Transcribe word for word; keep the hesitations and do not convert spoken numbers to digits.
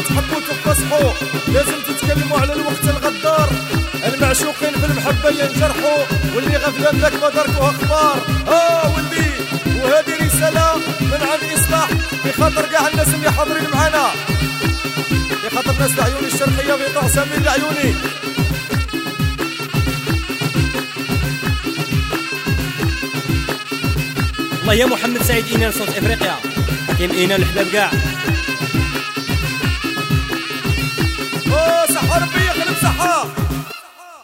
تحبوا تفصحوا لازم تتكلموا على الوقت الغدار. المعشوقين في المحبة ينجرحوا واللي غفلان ذاك ما دركوها اخبار. اه ولدي وهذه رسالة من عند إصلاح بخاطر كاع الناس اللي حاضرين معانا، بخاطر ناس العيون الشرقية في طه سمير العيوني. الله يا محمد سعيد إينان صوت إفريقيا، كاين إينان الحباب كاع. اوه صحة ربي يخلف صحة.